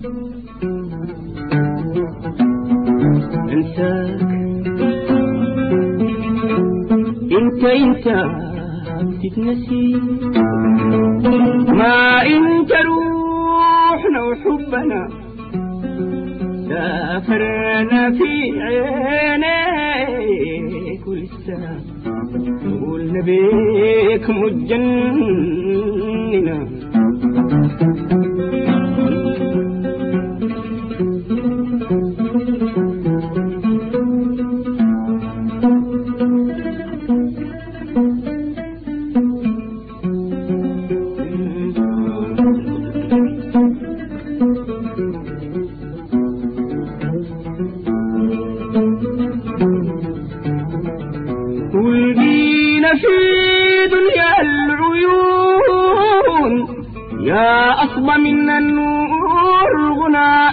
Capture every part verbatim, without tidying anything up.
انساك انت انت تتنسي ما انت روحنا وحبنا سافرنا في عينيك ولسه قولنا بيك متجننا ولقينا في دنيا العيون يا أصبى من النور غناء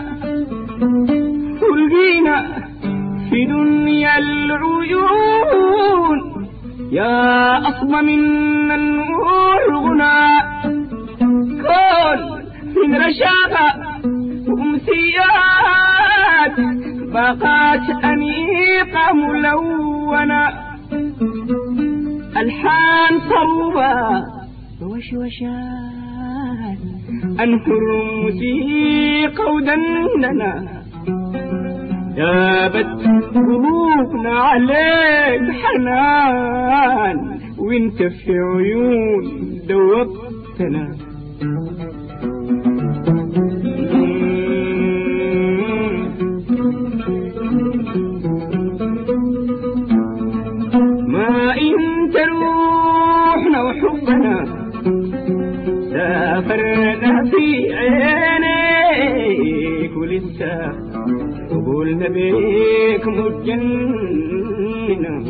ولقينا في دنيا العيون يا أصبى من النور غناء كل من رشاقة وأمسيات باقات أنيقة ملونة ألحان صوبة وشوشات أنهر موسيقى ودندنة جابت قلوبنا عليك حنان وانت في عيون دوبتنا ما انت روحنا وحبنا سافرنا في عينيك ولسه قولنا بيك متجننا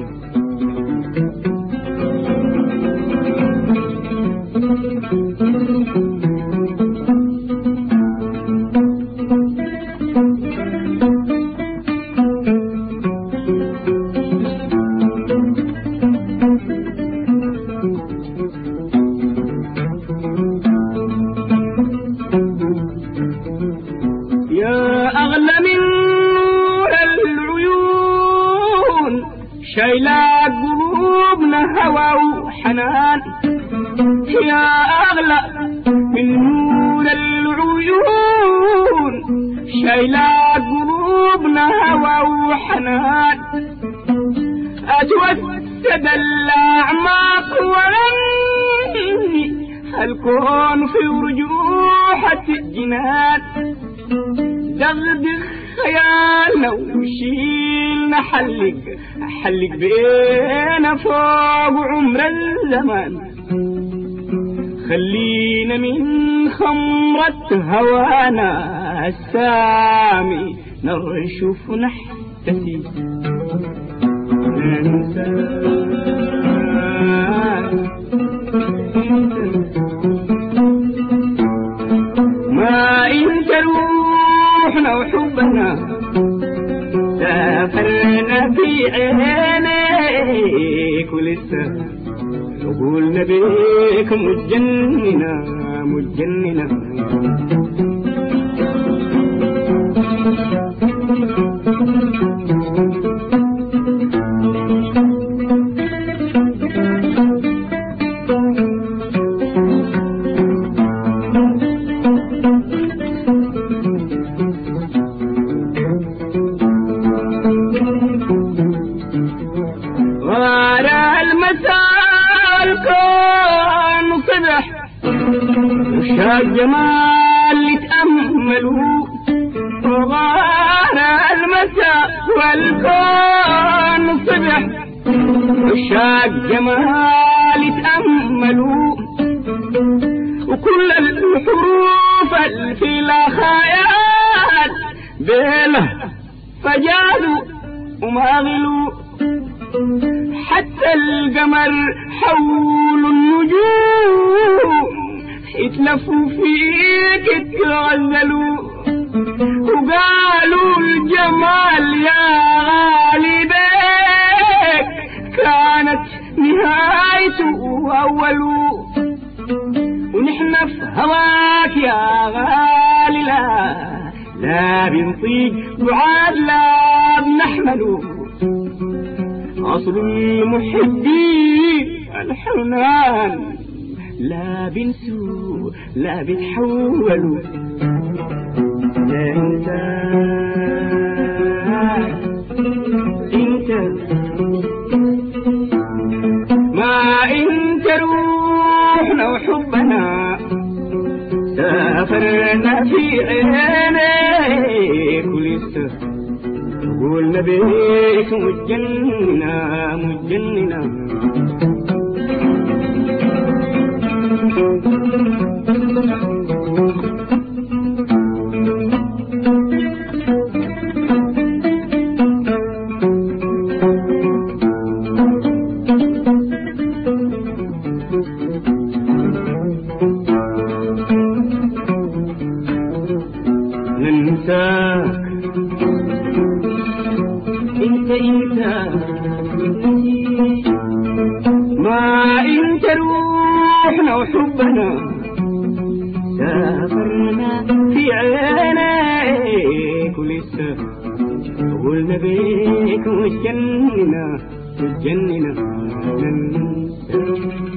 يا أغلى من نور العيون شايلة قلوبنا هوى وحنان يا أغلى من نور العيون شايلة قلوبنا هوى وحنان أتوسد الأعماق ولني الكون في رجوحة الجنان دغدغ خيالنا وشيلنا حلق حلق بينا فوق عمر الزمان خلينا من خمرة هوانا السامي نرشف نحتسي ما انت روحنا وحبنا سافرنا في عينيك ولسه قولنا بيك متجننا متجننا وشاق جمال يتأملوا وغار المساء والكون صبح وشاق جمال يتأملوا وكل الحروف في الخيال بيله فجازوا وما غلوا حتى القمر حول النجوم اتلفوا فيك اتغزلوا وقالوا الجمال يا غالي بيك كانت نهايته أوله ونحن في هواك يا غالي لا لا بنطيق بعاد لا بنحمله أصل المحبين الحرمان لا بنسوا لا بتحولوا لا انت انت ما انت روحنا وحبنا سافرنا في عينيك ولسه قولنا بيك مجننا مجننا ننساك انت انت ما انت روحنا وحبنا سافرنا في عينيك ولسه قولنا بيك متجننا متجننا ننساك